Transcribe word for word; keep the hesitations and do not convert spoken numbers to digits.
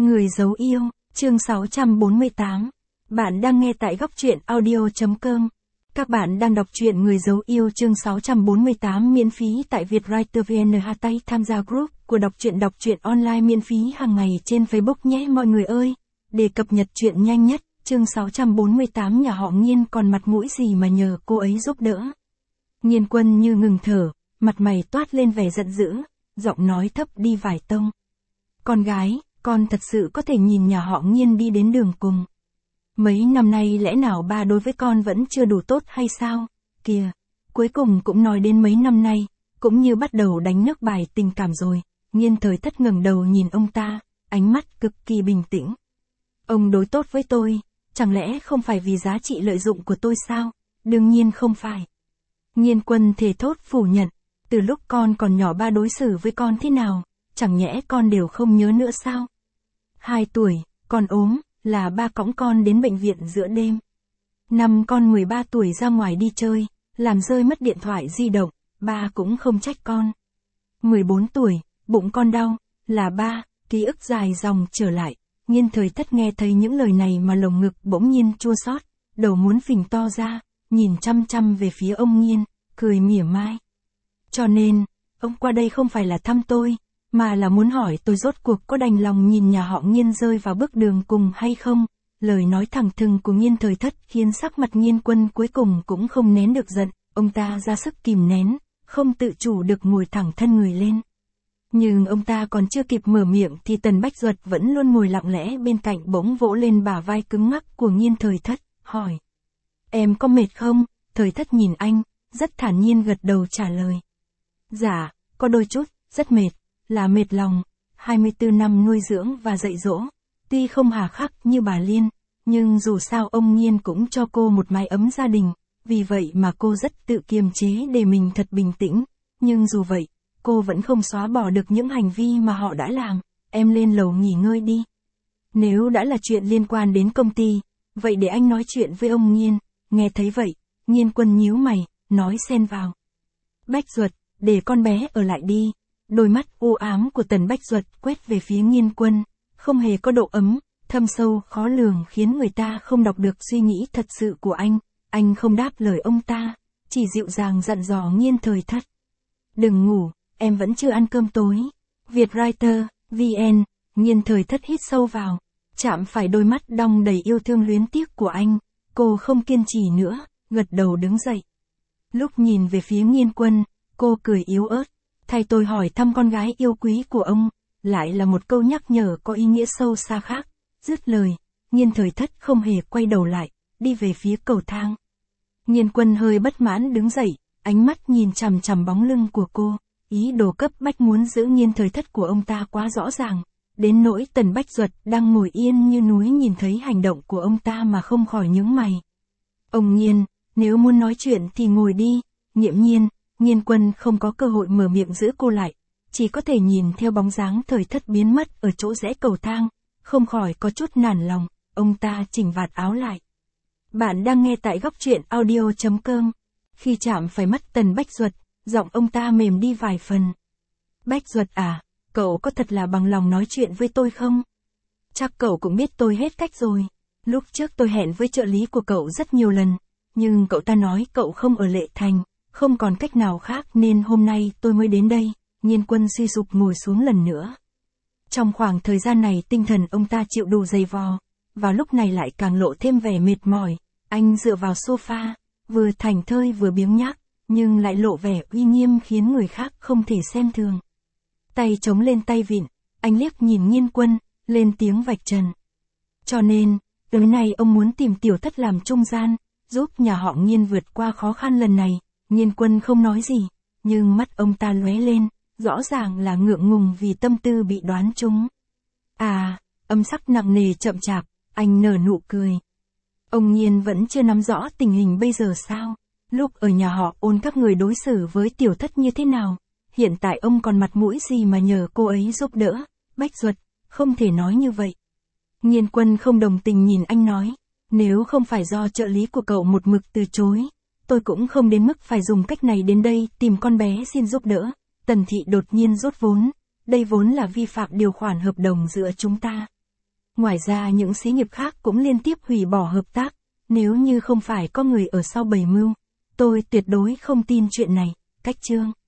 Người giấu yêu, chương sáu trăm bốn mươi tám. Bạn đang nghe tại góc truyện audio chấm com. Các bạn đang đọc truyện Người giấu yêu chương sáu trăm bốn mươi tám miễn phí tại Vietwriter vê en. Hashtag tham gia group của đọc truyện đọc truyện online miễn phí hàng ngày trên Facebook nhé mọi người ơi. Để cập nhật truyện nhanh nhất, chương sáu trăm bốn mươi tám nhà họ Nghiên còn mặt mũi gì mà nhờ cô ấy giúp đỡ. Nghiên Quân như ngừng thở, mặt mày toát lên vẻ giận dữ, giọng nói thấp đi vài tông. Con gái, con thật sự có thể nhìn nhà họ Nghiên đi đến đường cùng. Mấy năm nay lẽ nào ba đối với con vẫn chưa đủ tốt hay sao? Kìa, cuối cùng cũng nói đến mấy năm nay, cũng như bắt đầu đánh nước bài tình cảm rồi. Nghiên Thời Thất ngẩng đầu nhìn ông ta, ánh mắt cực kỳ bình tĩnh. Ông đối tốt với tôi, chẳng lẽ không phải vì giá trị lợi dụng của tôi sao? Đương nhiên không phải. Nghiên Quân thề thốt phủ nhận, từ lúc con còn nhỏ ba đối xử với con thế nào, chẳng nhẽ con đều không nhớ nữa sao? Hai tuổi, con ốm, là ba cõng con đến bệnh viện giữa đêm. Năm con mười ba tuổi ra ngoài đi chơi, làm rơi mất điện thoại di động, ba cũng không trách con. mười bốn tuổi, bụng con đau, là ba, ký ức dài dòng trở lại. Nghiên Thời Thất nghe thấy những lời này mà lồng ngực bỗng nhiên chua xót, đầu muốn phình to ra, nhìn chăm chăm về phía ông Nghiên, cười mỉa mai. Cho nên, ông qua đây không phải là thăm tôi, mà là muốn hỏi tôi rốt cuộc có đành lòng nhìn nhà họ Nghiên rơi vào bước đường cùng hay không. Lời nói thẳng thừng của Nghiên Thời Thất khiến sắc mặt Nghiên Quân cuối cùng cũng không nén được giận, ông ta ra sức kìm nén, không tự chủ được ngồi thẳng thân người lên. Nhưng ông ta còn chưa kịp mở miệng thì Tần Bách Duật vẫn luôn ngồi lặng lẽ bên cạnh bỗng vỗ lên bả vai cứng ngắc của Nghiên Thời Thất, hỏi. Em có mệt không? Thời Thất nhìn anh, rất thản nhiên gật đầu trả lời. Dạ, có đôi chút, rất mệt, là mệt lòng. hai mươi tư năm nuôi dưỡng và dạy dỗ, tuy không hà khắc như bà Liên, nhưng dù sao ông Nghiên cũng cho cô một mái ấm gia đình, vì vậy mà cô rất tự kiềm chế để mình thật bình tĩnh, nhưng dù vậy, cô vẫn không xóa bỏ được những hành vi mà họ đã làm. Em lên lầu nghỉ ngơi đi. Nếu đã là chuyện liên quan đến công ty, vậy để anh nói chuyện với ông Nghiên. Nghe thấy vậy, Nghiên Quân nhíu mày, nói xen vào. Bách Duật, để con bé ở lại đi. Đôi mắt u ám của Tần Bách Duật quét về phía Nghiên Quân, không hề có độ ấm, thâm sâu khó lường khiến người ta không đọc được suy nghĩ thật sự của anh. Anh không đáp lời ông ta, chỉ dịu dàng dặn dò Nghiên Thời Thất. Đừng ngủ, em vẫn chưa ăn cơm tối. Vietwriter, vê en. Nghiên Thời Thất hít sâu vào, chạm phải đôi mắt đong đầy yêu thương luyến tiếc của anh, cô không kiên trì nữa, gật đầu đứng dậy. Lúc nhìn về phía Nghiên Quân, cô cười yếu ớt. Thay tôi hỏi thăm con gái yêu quý của ông, lại là một câu nhắc nhở có ý nghĩa sâu xa khác. Dứt lời, Nghiên Thời Thất không hề quay đầu lại, đi về phía cầu thang. Nghiên Quân hơi bất mãn đứng dậy, ánh mắt nhìn chằm chằm bóng lưng của cô, ý đồ cấp bách muốn giữ Nghiên Thời Thất của ông ta quá rõ ràng, đến nỗi Tần Bách Duật đang ngồi yên như núi nhìn thấy hành động của ông ta mà không khỏi nhướng mày. Ông Nghiên, nếu muốn nói chuyện thì ngồi đi. Nghiễm nhiên, Nghiên Quân không có cơ hội mở miệng giữ cô lại, chỉ có thể nhìn theo bóng dáng Thời Thất biến mất ở chỗ rẽ cầu thang, không khỏi có chút nản lòng. Ông ta chỉnh vạt áo lại. Bạn đang nghe tại góc truyện audio chấm com. Khi chạm phải mắt Tần Bách Duật, giọng ông ta mềm đi vài phần. Bách Duật à, cậu có thật là bằng lòng nói chuyện với tôi không? Chắc cậu cũng biết tôi hết cách rồi. Lúc trước tôi hẹn với trợ lý của cậu rất nhiều lần, nhưng cậu ta nói cậu không ở Lệ Thành, không còn cách nào khác nên hôm nay tôi mới đến đây. Nghiên Quân suy sụp ngồi xuống lần nữa. Trong khoảng thời gian này tinh thần ông ta chịu đủ dày vò, vào lúc này lại càng lộ thêm vẻ mệt mỏi. Anh dựa vào sofa, vừa thảnh thơi vừa biếng nhác, nhưng lại lộ vẻ uy nghiêm khiến người khác không thể xem thường. Tay chống lên tay vịn, anh liếc nhìn Nghiên Quân, lên tiếng vạch trần. Cho nên, tối nay ông muốn tìm Tiểu Thất làm trung gian, giúp nhà họ Nghiên vượt qua khó khăn lần này. Nghiên Quân không nói gì, nhưng mắt ông ta lóe lên, rõ ràng là ngượng ngùng vì tâm tư bị đoán trúng. À, âm sắc nặng nề chậm chạp, anh nở nụ cười. Ông Nghiên vẫn chưa nắm rõ tình hình bây giờ sao? Lúc ở nhà họ Ôn các người đối xử với Tiểu Thất như thế nào? Hiện tại ông còn mặt mũi gì mà nhờ cô ấy giúp đỡ? Bách Duật, không thể nói như vậy. Nghiên Quân không đồng tình nhìn anh nói. Nếu không phải do trợ lý của cậu một mực từ chối, tôi cũng không đến mức phải dùng cách này đến đây tìm con bé xin giúp đỡ. Tần Thị đột nhiên rút vốn, đây vốn là vi phạm điều khoản hợp đồng giữa chúng ta. Ngoài ra những xí nghiệp khác cũng liên tiếp hủy bỏ hợp tác, nếu như không phải có người ở sau bày mưu. Tôi tuyệt đối không tin chuyện này, cách chương.